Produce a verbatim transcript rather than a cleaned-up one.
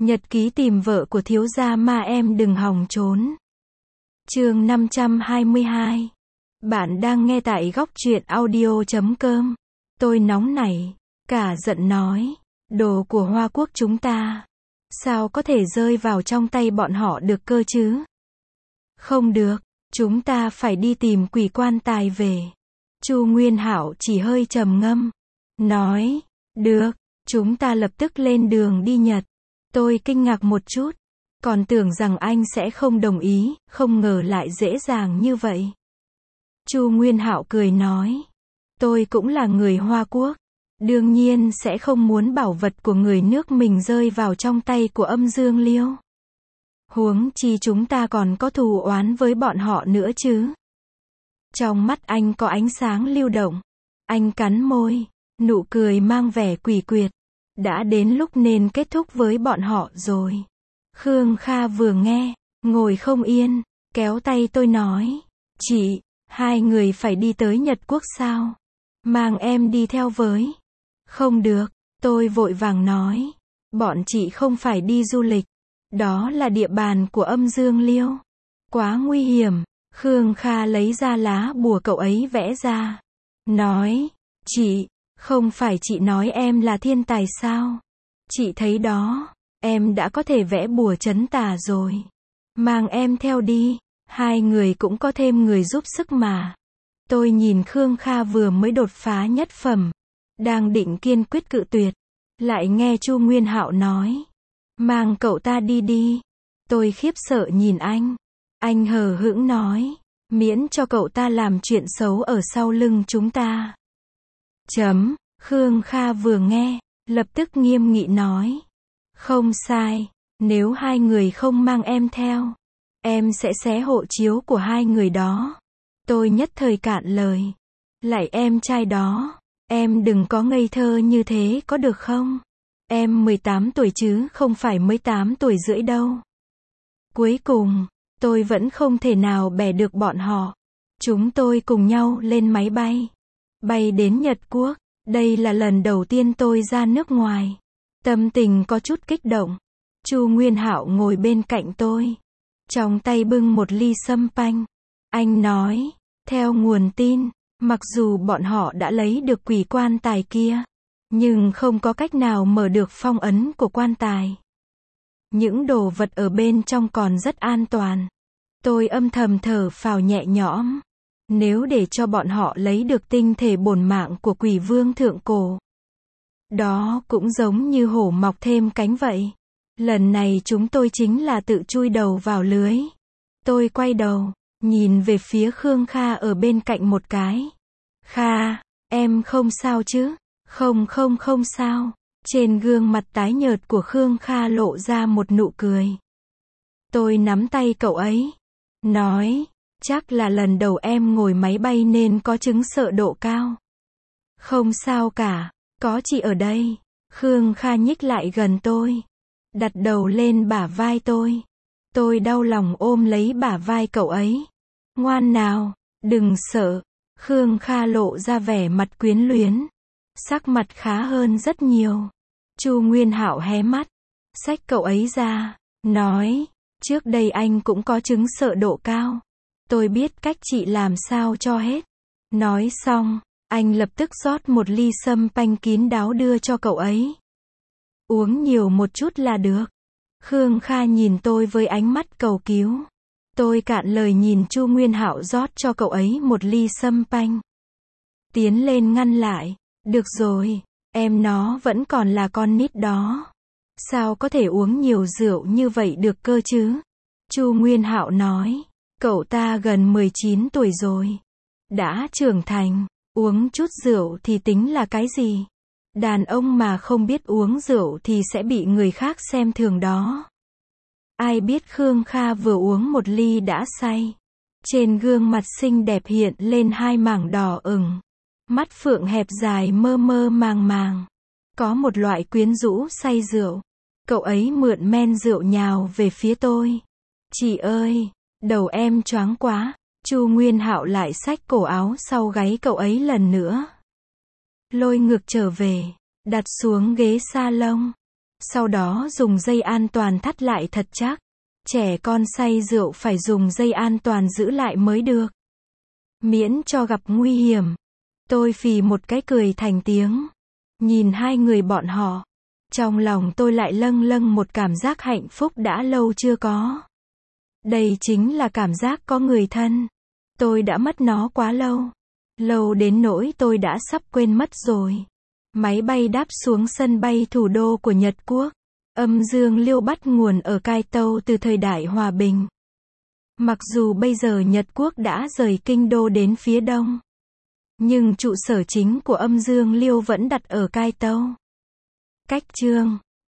Nhật ký tìm vợ của thiếu gia ma em đừng hòng trốn. Chương năm trăm hai mươi hai. Bạn đang nghe tại góc truyện audio chấm com. Tôi nóng nảy, cả giận nói, đồ của Hoa Quốc chúng ta, sao có thể rơi vào trong tay bọn họ được cơ chứ? Không được, chúng ta phải đi tìm quỷ quan tài về. Chu Nguyên Hạo chỉ hơi trầm ngâm, nói, được, chúng ta lập tức lên đường đi Nhật. Tôi kinh ngạc một chút, còn tưởng rằng anh sẽ không đồng ý, không ngờ lại dễ dàng như vậy. Chu Nguyên Hạo cười nói, tôi cũng là người Hoa Quốc, đương nhiên sẽ không muốn bảo vật của người nước mình rơi vào trong tay của Âm Dương Liêu. Huống chi chúng ta còn có thù oán với bọn họ nữa chứ. Trong mắt anh có ánh sáng lưu động. Anh cắn môi, nụ cười mang vẻ quỷ quyệt. Đã đến lúc nên kết thúc với bọn họ rồi. Khương Kha vừa nghe, ngồi không yên, kéo tay tôi nói, chị, hai người phải đi tới Nhật Quốc sao? Mang em đi theo với. Không được, tôi vội vàng nói, bọn chị không phải đi du lịch. Đó là địa bàn của Âm Dương Liêu. Quá nguy hiểm. Khương Kha lấy ra lá bùa cậu ấy vẽ ra. Nói, chị, không phải chị nói em là thiên tài sao? Chị thấy đó, em đã có thể vẽ bùa trấn tà rồi. Mang em theo đi, hai người cũng có thêm người giúp sức mà. Tôi nhìn Khương Kha vừa mới đột phá nhất phẩm, đang định kiên quyết cự tuyệt, lại nghe Chu Nguyên Hạo nói, mang cậu ta đi đi. Tôi khiếp sợ nhìn anh. Anh hờ hững nói, miễn cho cậu ta làm chuyện xấu ở sau lưng chúng ta. Chấm, Khương Kha vừa nghe, lập tức nghiêm nghị nói, không sai, nếu hai người không mang em theo, em sẽ xé hộ chiếu của hai người đó. Tôi nhất thời cạn lời, lại em trai đó, em đừng có ngây thơ như thế có được không? Em mười tám tuổi chứ không phải mới tám tuổi rưỡi đâu. Cuối cùng, tôi vẫn không thể nào bẻ được bọn họ. Chúng tôi cùng nhau lên máy bay, bay đến Nhật Quốc. Đây là lần đầu tiên tôi ra nước ngoài. Tâm tình có chút kích động. Chu Nguyên Hạo ngồi bên cạnh tôi, trong tay bưng một ly sâm panh. Anh nói, theo nguồn tin, mặc dù bọn họ đã lấy được quỷ quan tài kia, nhưng không có cách nào mở được phong ấn của quan tài. Những đồ vật ở bên trong còn rất an toàn. Tôi âm thầm thở phào nhẹ nhõm. Nếu để cho bọn họ lấy được tinh thể bổn mạng của quỷ vương thượng cổ, đó cũng giống như hổ mọc thêm cánh vậy. Lần này chúng tôi chính là tự chui đầu vào lưới. Tôi quay đầu, nhìn về phía Khương Kha ở bên cạnh một cái. Kha, em không sao chứ? Không không không sao. Trên gương mặt tái nhợt của Khương Kha lộ ra một nụ cười. Tôi nắm tay cậu ấy, nói, chắc là lần đầu em ngồi máy bay nên có chứng sợ độ cao. Không sao cả, có chị ở đây. Khương Kha nhích lại gần tôi, đặt đầu lên bả vai tôi. Tôi đau lòng ôm lấy bả vai cậu ấy. Ngoan nào, đừng sợ. Khương Kha lộ ra vẻ mặt quyến luyến, sắc mặt khá hơn rất nhiều. Chu Nguyên Hạo hé mắt, xách cậu ấy ra, nói, trước đây anh cũng có chứng sợ độ cao. Tôi biết cách chị làm sao cho hết. Nói xong, anh lập tức rót một ly sâm panh kín đáo đưa cho cậu ấy. Uống nhiều một chút là được. Khương Kha nhìn tôi với ánh mắt cầu cứu. Tôi cạn lời nhìn Chu Nguyên Hạo rót cho cậu ấy một ly sâm panh. Tiến lên ngăn lại. Được rồi, em nó vẫn còn là con nít đó. Sao có thể uống nhiều rượu như vậy được cơ chứ? Chu Nguyên Hạo nói, cậu ta gần mười chín tuổi rồi. Đã trưởng thành, uống chút rượu thì tính là cái gì? Đàn ông mà không biết uống rượu thì sẽ bị người khác xem thường đó. Ai biết Khương Kha vừa uống một ly đã say. Trên gương mặt xinh đẹp hiện lên hai mảng đỏ ửng. Mắt phượng hẹp dài mơ mơ màng màng. Có một loại quyến rũ say rượu. Cậu ấy mượn men rượu nhào về phía tôi. Chị ơi, đầu em choáng quá. Chu Nguyên Hạo lại xách cổ áo sau gáy cậu ấy lần nữa. Lôi ngược trở về, đặt xuống ghế salon. Sau đó dùng dây an toàn thắt lại thật chắc. Trẻ con say rượu phải dùng dây an toàn giữ lại mới được. Miễn cho gặp nguy hiểm. Tôi phì một cái cười thành tiếng. Nhìn hai người bọn họ. Trong lòng tôi lại lâng lâng một cảm giác hạnh phúc đã lâu chưa có. Đây chính là cảm giác có người thân. Tôi đã mất nó quá lâu. Lâu đến nỗi tôi đã sắp quên mất rồi. Máy bay đáp xuống sân bay thủ đô của Nhật Quốc. Âm dương liêu bắt nguồn ở Cai Tâu từ thời đại hòa bình. Mặc dù bây giờ Nhật Quốc đã rời kinh đô đến phía đông. Nhưng trụ sở chính của âm dương liêu vẫn đặt ở Cai Tâu. Cách chương